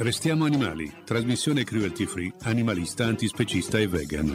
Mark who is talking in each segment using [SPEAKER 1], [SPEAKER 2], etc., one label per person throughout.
[SPEAKER 1] Restiamo animali, trasmissione cruelty free, animalista, antispecista e vegan.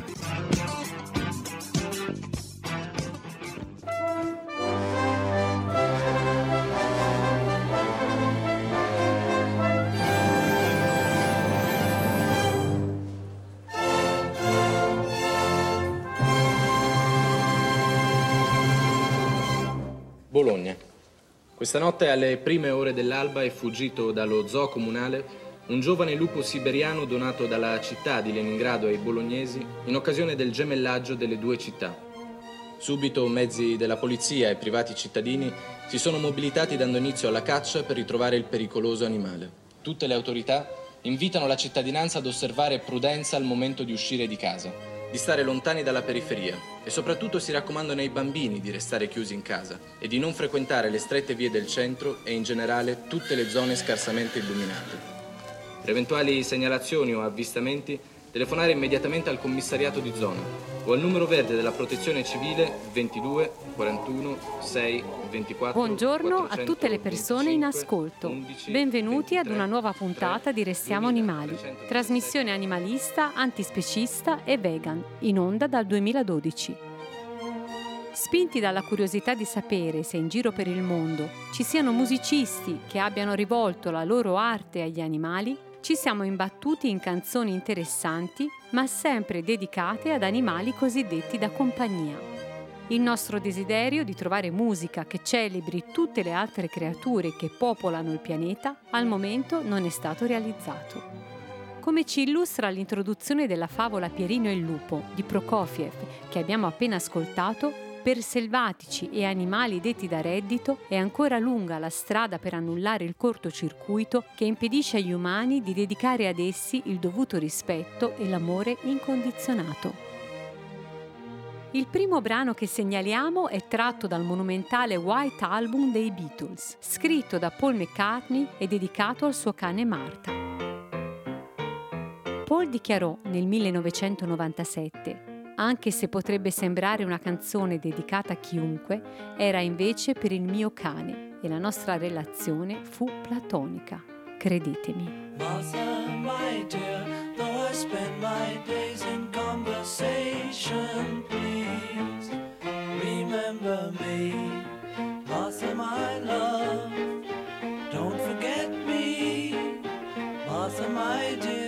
[SPEAKER 2] Bologna. Questa notte alle prime ore dell'alba è fuggito dallo zoo comunale un giovane lupo siberiano donato dalla città di Leningrado ai bolognesi in occasione del gemellaggio delle due città. Subito mezzi della polizia e privati cittadini si sono mobilitati dando inizio alla caccia per ritrovare il pericoloso animale. Tutte le autorità invitano la cittadinanza ad osservare prudenza al momento di uscire di casa, di stare lontani dalla periferia e soprattutto si raccomandano ai bambini di restare chiusi in casa e di non frequentare le strette vie del centro e in generale tutte le zone scarsamente illuminate. Per eventuali segnalazioni o avvistamenti, telefonare immediatamente al commissariato di zona o al numero verde della Protezione Civile 22 41 6 24.
[SPEAKER 3] Buongiorno a tutte le persone in ascolto.
[SPEAKER 2] 11,
[SPEAKER 3] Benvenuti
[SPEAKER 2] 23,
[SPEAKER 3] ad una nuova puntata di Restiamo Animali,
[SPEAKER 2] 2337.
[SPEAKER 3] trasmissione animalista, antispecista e vegan, in onda dal 2012. Spinti dalla curiosità di sapere se in giro per il mondo ci siano musicisti che abbiano rivolto la loro arte agli animali, ci siamo imbattuti in canzoni interessanti, ma sempre dedicate ad animali cosiddetti da compagnia. Il nostro desiderio di trovare musica che celebri tutte le altre creature che popolano il pianeta, al momento non è stato realizzato. Come ci illustra l'introduzione della favola Pierino e il lupo di Prokofiev, che abbiamo appena ascoltato, per selvatici e animali detti da reddito è ancora lunga la strada per annullare il cortocircuito che impedisce agli umani di dedicare ad essi il dovuto rispetto e l'amore incondizionato. Il primo brano che segnaliamo è tratto dal monumentale White Album dei Beatles, scritto da Paul McCartney e dedicato al suo cane Martha. Paul dichiarò nel 1997: anche se potrebbe sembrare una canzone dedicata a chiunque, era invece per il mio cane e la nostra relazione fu platonica. Credetemi.
[SPEAKER 4] Martha, my dear, though I spend my days in conversation, please remember me. Martha, my love, don't forget me. Martha, my dear.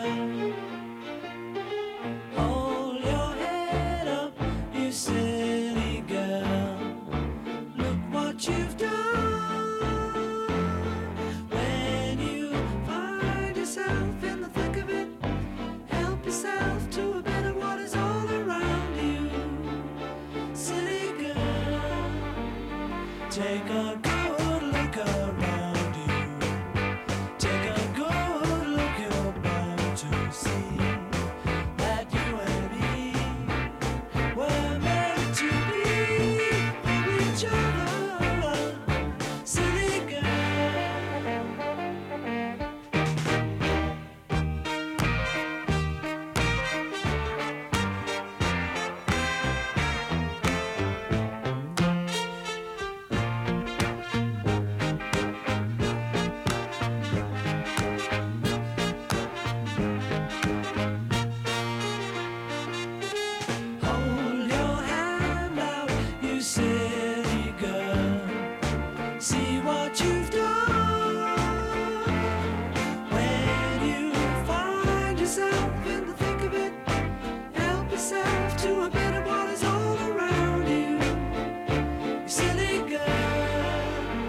[SPEAKER 4] Silly girl, look what you've done. When you find yourself in the thick of it, help yourself to a bit of what is all around you. Silly girl, take a good look around you. Take a good look, you're bound to see that you and me were meant to be for each other. Silly hold your hand out, you silly girl. See what you've done. When you find yourself in the thick of it, help yourself to a bit of what is all around you. You silly girl.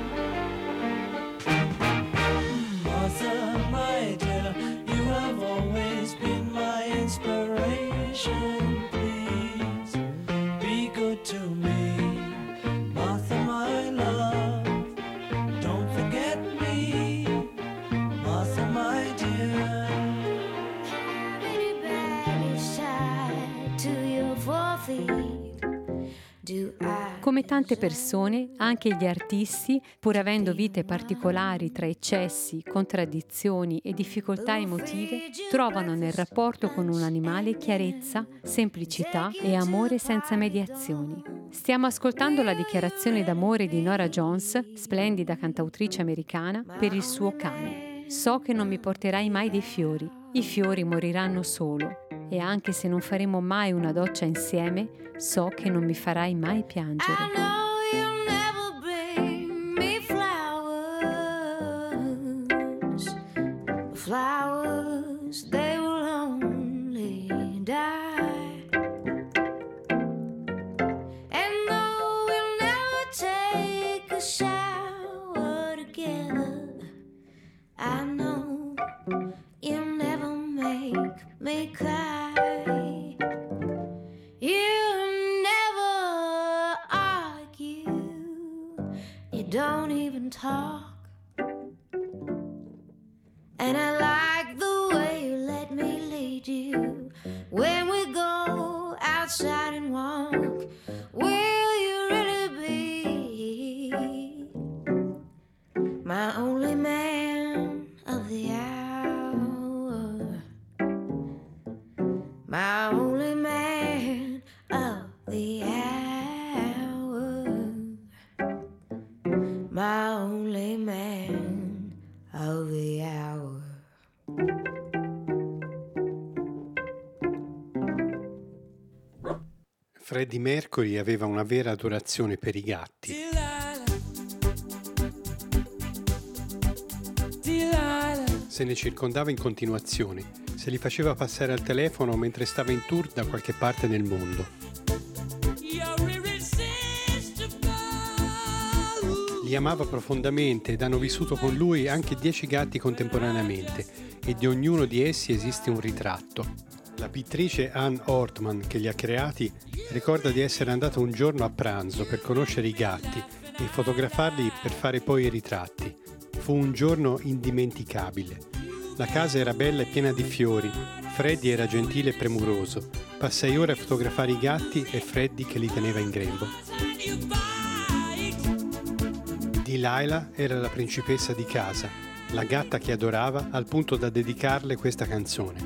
[SPEAKER 4] Martha, my dear, you have always been my inspiration. Please be good to me. Martha, my love, don't forget me. Martha, my dear.
[SPEAKER 5] Anybody side to your 4 feet? Do I?
[SPEAKER 3] Come tante persone, anche gli artisti, pur avendo vite particolari tra eccessi, contraddizioni e difficoltà emotive, trovano nel rapporto con un animale chiarezza, semplicità e amore senza mediazioni. Stiamo ascoltando la dichiarazione d'amore di Norah Jones, splendida cantautrice americana, per il suo cane. So che non mi porterai mai dei fiori, i fiori moriranno solo. E anche se non faremo mai una doccia insieme, so che non mi farai mai piangere.
[SPEAKER 5] I know you'll never bring me flowers. Flowers, they will only die. And though we'll never take a shower together, I know you'll never make me cry. You never argue, you don't even talk. And I like the way you let me lead you when we go outside and walk. Will you really be my only man of the hour? My only man of the hour. My only man of the hour.
[SPEAKER 6] Freddie Mercury aveva una vera adorazione per i gatti. Se ne circondava in continuazione, se li faceva passare al telefono mentre stava in tour da qualche parte nel mondo. Li amava profondamente ed hanno vissuto con lui anche 10 gatti contemporaneamente e di ognuno di essi esiste un ritratto. La pittrice Anne Ortman, che li ha creati, ricorda di essere andata un giorno a pranzo per conoscere i gatti e fotografarli per fare poi i ritratti. Fu un giorno indimenticabile. La casa era bella e piena di fiori, Freddie era gentile e premuroso. Passai ore a fotografare i gatti e Freddie che li teneva in grembo. Delilah era la principessa di casa, la gatta che adorava al punto da dedicarle questa canzone.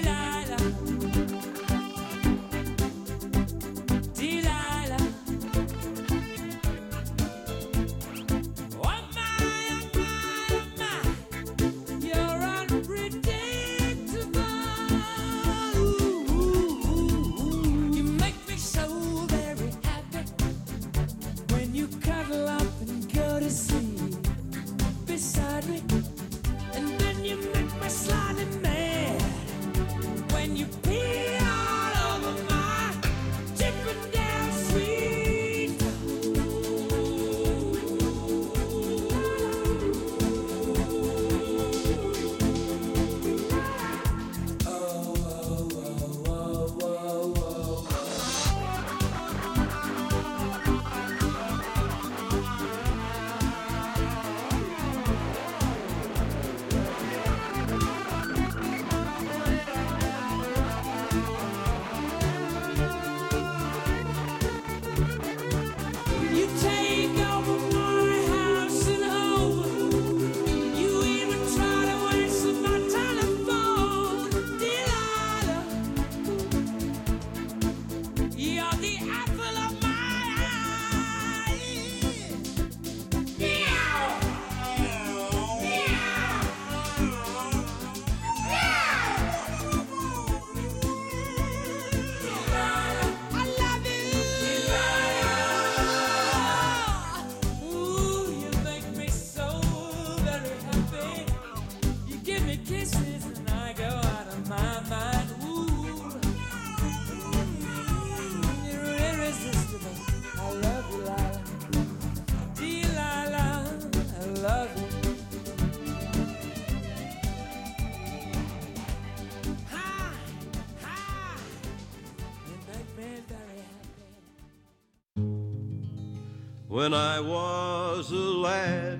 [SPEAKER 7] When I was a lad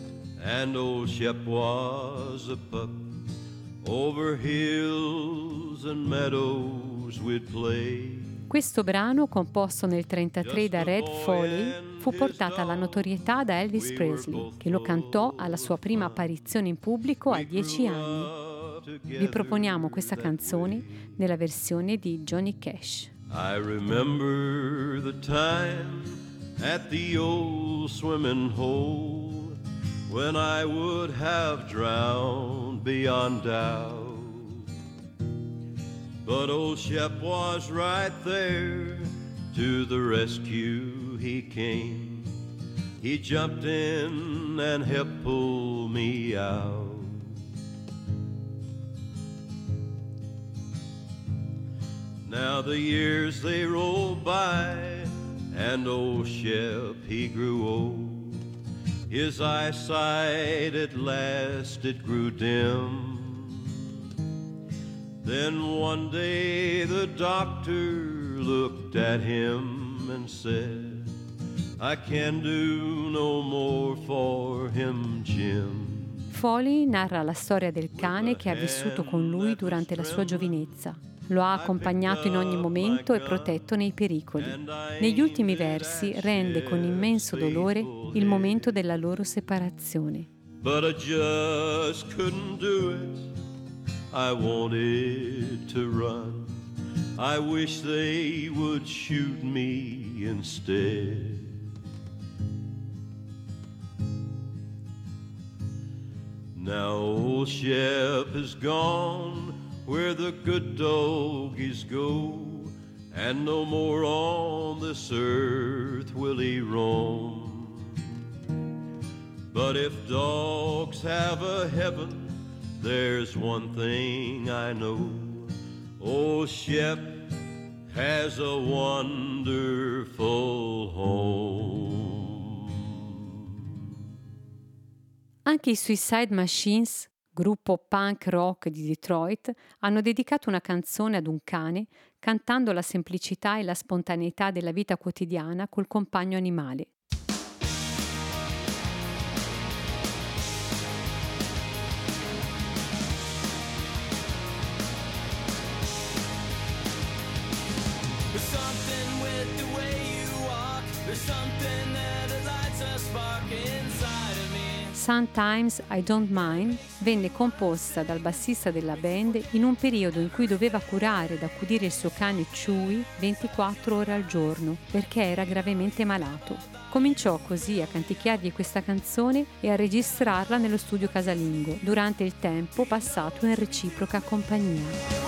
[SPEAKER 7] and old Shep was a pup, over hills and meadows we'd play.
[SPEAKER 3] Questo brano, composto nel 1933 da Red Foley, fu portato alla notorietà da Elvis Presley, che lo cantò alla sua prima apparizione in pubblico a 10 anni. Vi proponiamo questa canzone nella versione di Johnny Cash.
[SPEAKER 7] I remember the time at the old swimming hole when I would have drowned beyond doubt. But old Shep was right there, to the rescue he came. He jumped in and helped pull me out. Now the years they roll by, and old Shep he grew old. His eyesight at last it grew dim. Then one day the doctor looked at him and said, I can do no more for him, Jim.
[SPEAKER 3] Foley narra la storia del cane che ha vissuto con lui durante la sua giovinezza. Lo ha accompagnato in ogni momento e protetto nei pericoli. Negli ultimi versi rende con immenso dolore il momento della loro separazione.
[SPEAKER 7] But I just couldn't do it. I wanted to run. I wish they would shoot me instead. Now old Shep is gone where the good doggies go, and no more on this earth will he roam. But if dogs have a heaven, there's one thing I know, old Shep has a wonderful home.
[SPEAKER 3] Anche i Suicide Machines, gruppo punk rock di Detroit, hanno dedicato una canzone ad un cane, cantando la semplicità e la spontaneità della vita quotidiana col compagno animale.
[SPEAKER 4] There's something with the way you walk. There's something that lights a spark inside of me.
[SPEAKER 3] Sometimes I Don't Mind venne composta dal bassista della band in un periodo in cui doveva curare ed accudire il suo cane Chewie 24 ore al giorno perché era gravemente malato. Cominciò così a canticchiargli questa canzone e a registrarla nello studio casalingo durante il tempo passato in reciproca compagnia.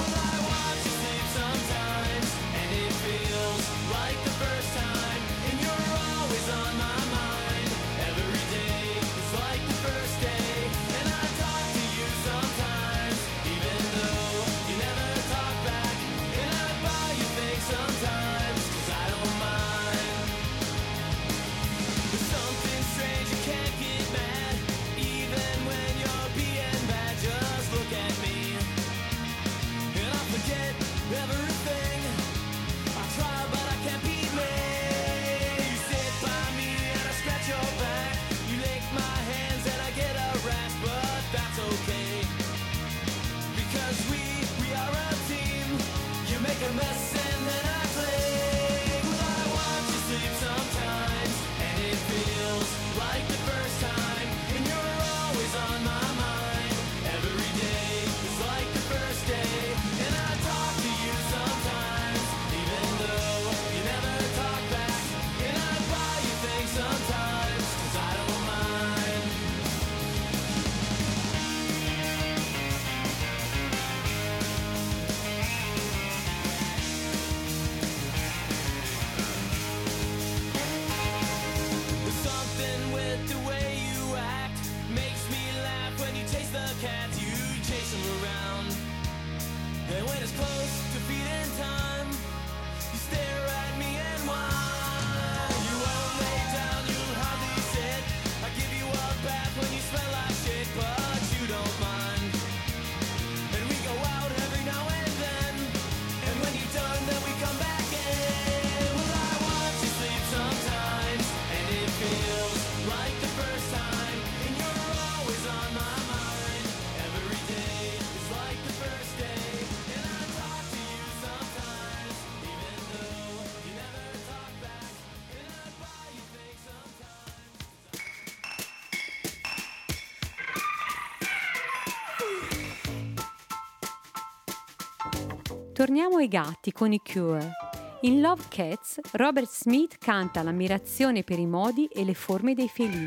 [SPEAKER 3] Torniamo ai gatti con i Cure. In Love Cats, Robert Smith canta l'ammirazione per i modi e le forme dei felini.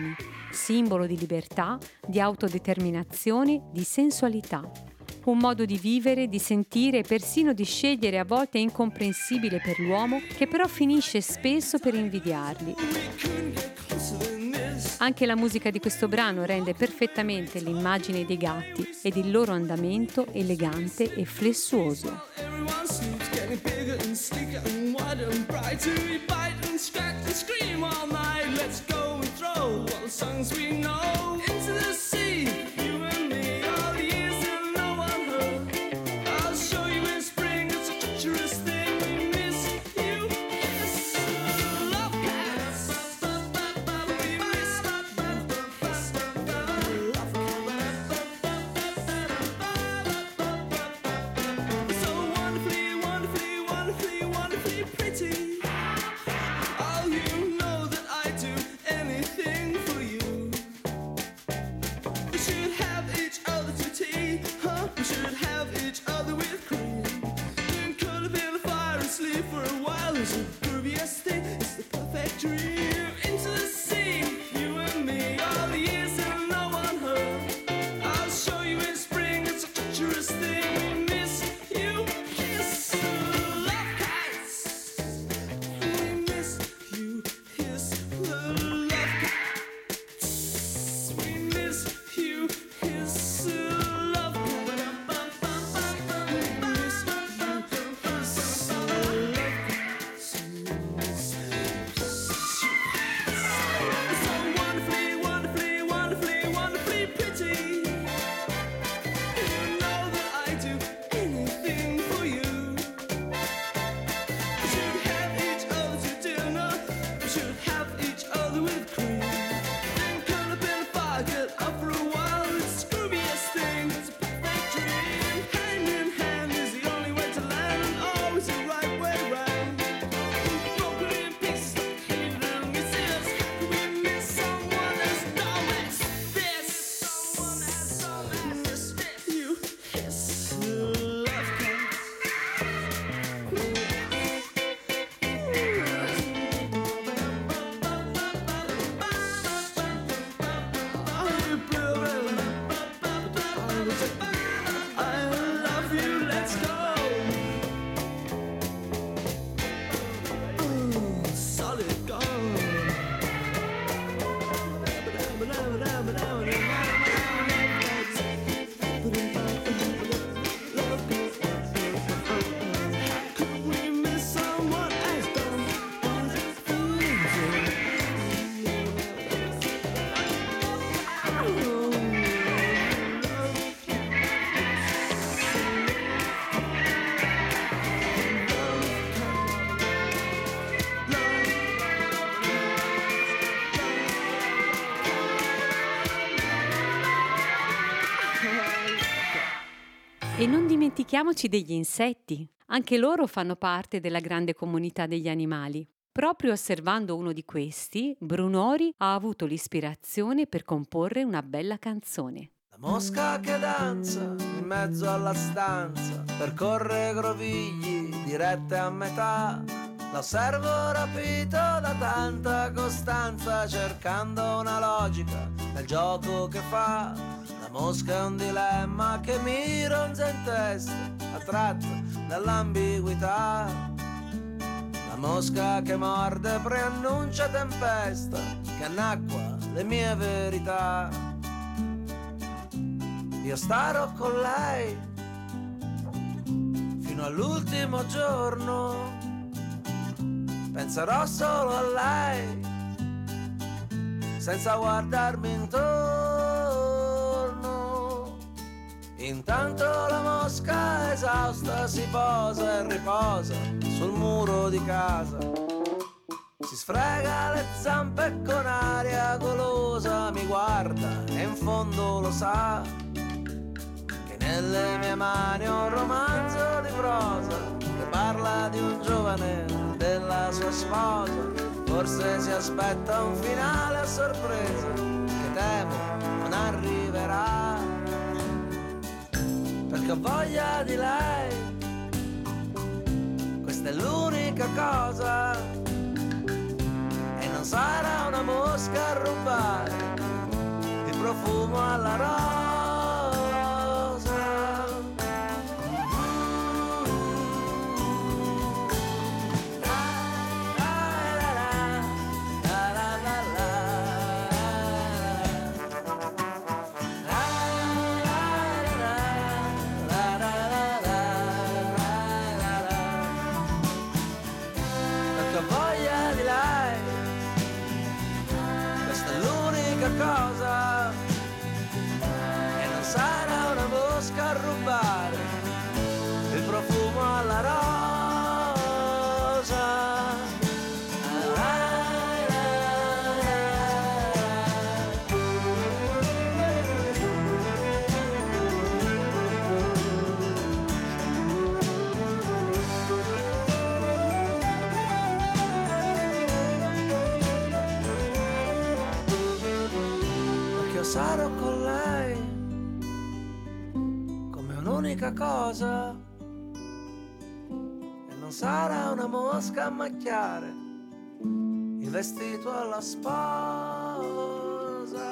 [SPEAKER 3] simbolo di libertà, di autodeterminazione, di sensualità. Un modo di vivere, di sentire e persino di scegliere a volte incomprensibile per l'uomo, che però finisce spesso per invidiarli. Anche la musica di questo brano rende perfettamente l'immagine dei gatti ed il loro andamento elegante e flessuoso. E non dimentichiamoci degli insetti. Anche loro fanno parte della grande comunità degli animali. Proprio osservando uno di questi, Brunori ha avuto l'ispirazione per comporre una bella canzone.
[SPEAKER 8] La mosca che danza in mezzo alla stanza, percorre grovigli dirette a metà. L'osservo rapito da tanta costanza, cercando una logica nel gioco che fa. La mosca è un dilemma che mi ronza in testa, attratto dall'ambiguità. La mosca che morde preannuncia tempesta, che annacqua le mie verità. Io starò con lei fino all'ultimo giorno, penserò solo a lei senza guardarmi intorno. Intanto la mosca esausta si posa e riposa sul muro di casa, si sfrega le zampe con aria golosa, mi guarda e in fondo lo sa che nelle mie mani ho un romanzo di prosa che parla di un giovane, della sua sposa. Forse si aspetta un finale a sorpresa che temo non arriverà, perché ho voglia di lei, questa è l'unica cosa, e non sarà una mosca a rubare profumo alla rosa. Perché ho voglia di lei, questa è l'unica cosa, e non sarà una mosca a rubare il profumo alla rosa. Perché io sarò con lei come un'unica cosa, e non sarà una mosca a macchiare il vestito alla sposa.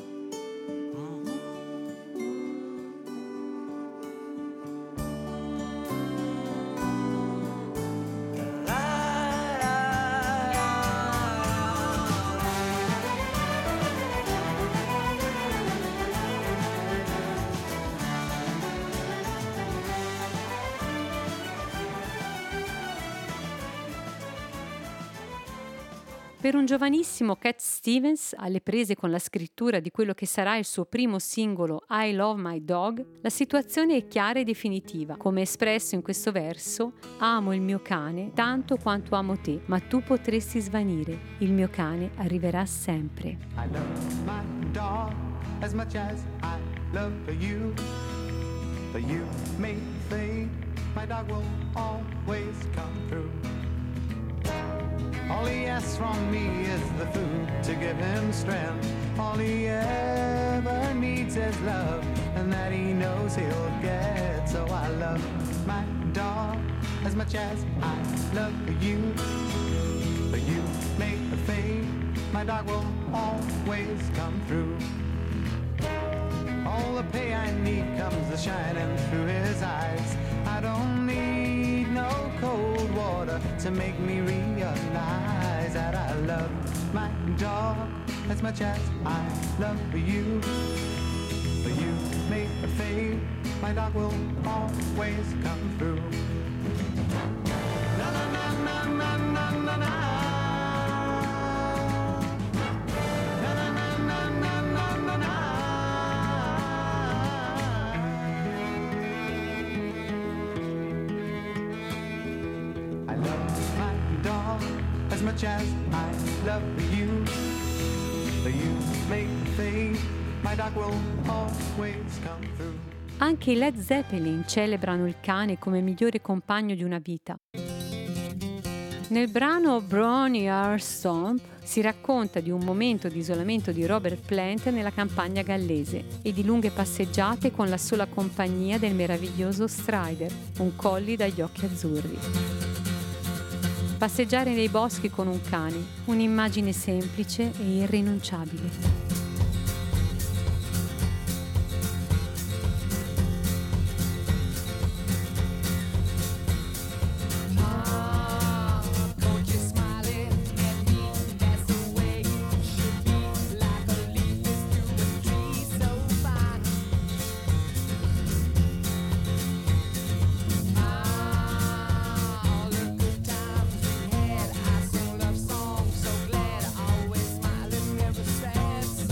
[SPEAKER 3] Per un giovanissimo Cat Stevens, alle prese con la scrittura di quello che sarà il suo primo singolo I Love My Dog, la situazione è chiara e definitiva. Come espresso in questo verso: amo il mio cane tanto quanto amo te, ma tu potresti svanire. Il mio cane arriverà sempre.
[SPEAKER 9] I love my dog as much as I love you. But you may think my dog will always come through. All he asks from me is the food to give him strength. All he ever needs is love, and that he knows he'll get. So I love my dog as much as I love you. But you make the fade, my dog will always come through. All the pay I need comes shining through his eyes. I don't need no cold water to make me realize that I love my dog as much as I love you. But you make a fade, my dog will always come through. Na na na na na na na na. Na na na na na na na na. I love my dog as much as I love you. But you make the fade, my dog will always come through.
[SPEAKER 3] Anche i Led Zeppelin celebrano il cane come migliore compagno di una vita. Nel brano Brony Heart Stomp si racconta di un momento di isolamento di Robert Plant nella campagna gallese e di lunghe passeggiate con la sola compagnia del meraviglioso Strider, un collie dagli occhi azzurri. Passeggiare nei boschi con un cane, un'immagine semplice e irrinunciabile.
[SPEAKER 4] Sad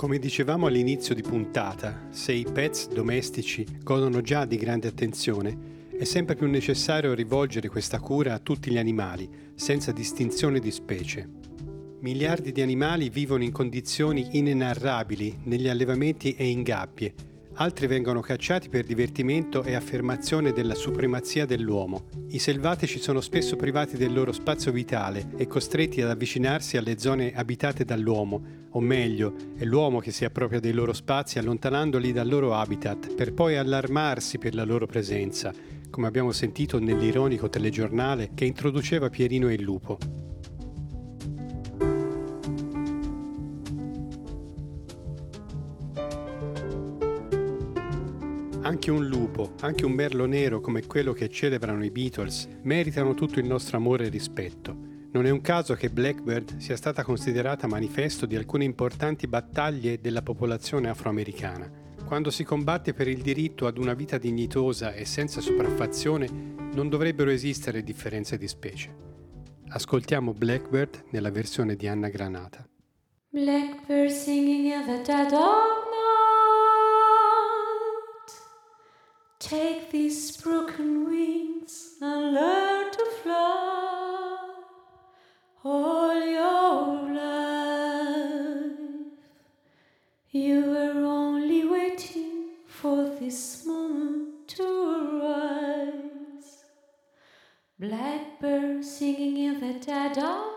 [SPEAKER 6] Come dicevamo all'inizio di puntata, se i pets domestici godono già di grande attenzione, è sempre più necessario rivolgere questa cura a tutti gli animali, senza distinzione di specie. Miliardi di animali vivono in condizioni inenarrabili negli allevamenti e in gabbie. Altri vengono cacciati per divertimento e affermazione della supremazia dell'uomo. I selvatici sono spesso privati del loro spazio vitale e costretti ad avvicinarsi alle zone abitate dall'uomo, o meglio, è l'uomo che si appropria dei loro spazi allontanandoli dal loro habitat per poi allarmarsi per la loro presenza, come abbiamo sentito nell'ironico telegiornale che introduceva Pierino e il lupo. Anche un lupo, anche un merlo nero come quello che celebrano i Beatles, meritano tutto il nostro amore e rispetto. Non è un caso che Blackbird sia stata considerata manifesto di alcune importanti battaglie della popolazione afroamericana. Quando si combatte per il diritto ad una vita dignitosa e senza sopraffazione, non dovrebbero esistere differenze di specie. Ascoltiamo Blackbird nella versione di Anna Granata.
[SPEAKER 5] Blackbird singing in the dead of night. Take these broken wings and learn to fly all your life. You were only waiting for this moment to arise. Blackbird singing in the dead of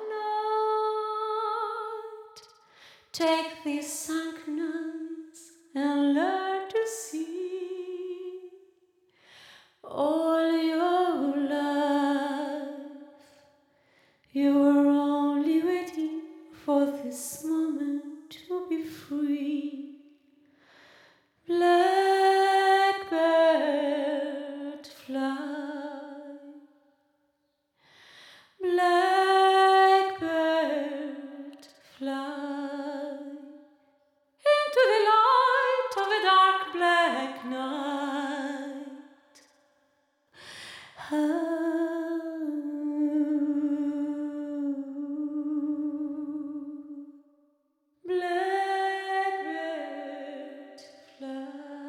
[SPEAKER 5] night. Take these sunken eyes and learn to see all your life. You were only waiting for this moment to be free. Blackbird fly. Blackbird fly into the light of a dark black night. Blackbird fly.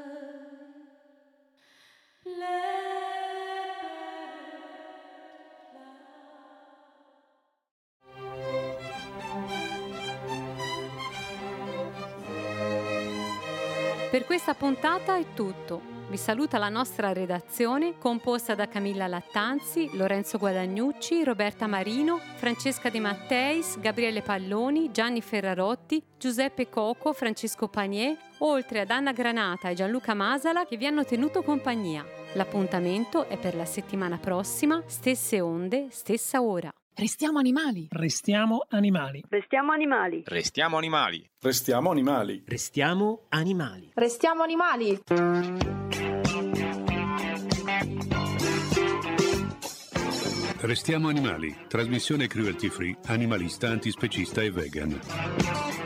[SPEAKER 3] Per questa puntata è tutto. Vi saluta la nostra redazione composta da Camilla Lattanzi, Lorenzo Guadagnucci, Roberta Marino, Francesca De Matteis, Gabriele Palloni, Gianni Ferrarotti, Giuseppe Coco, Francesco Panier, oltre ad Anna Granata e Gianluca Masala che vi hanno tenuto compagnia. L'appuntamento è per la settimana prossima, stesse onde, stessa ora.
[SPEAKER 10] Restiamo animali.
[SPEAKER 11] Restiamo animali.
[SPEAKER 12] Restiamo animali.
[SPEAKER 13] Restiamo animali.
[SPEAKER 14] Restiamo animali.
[SPEAKER 11] Restiamo animali.
[SPEAKER 10] Restiamo animali.
[SPEAKER 1] Restiamo animali. Trasmissione cruelty free, animalista, antispecista e vegan.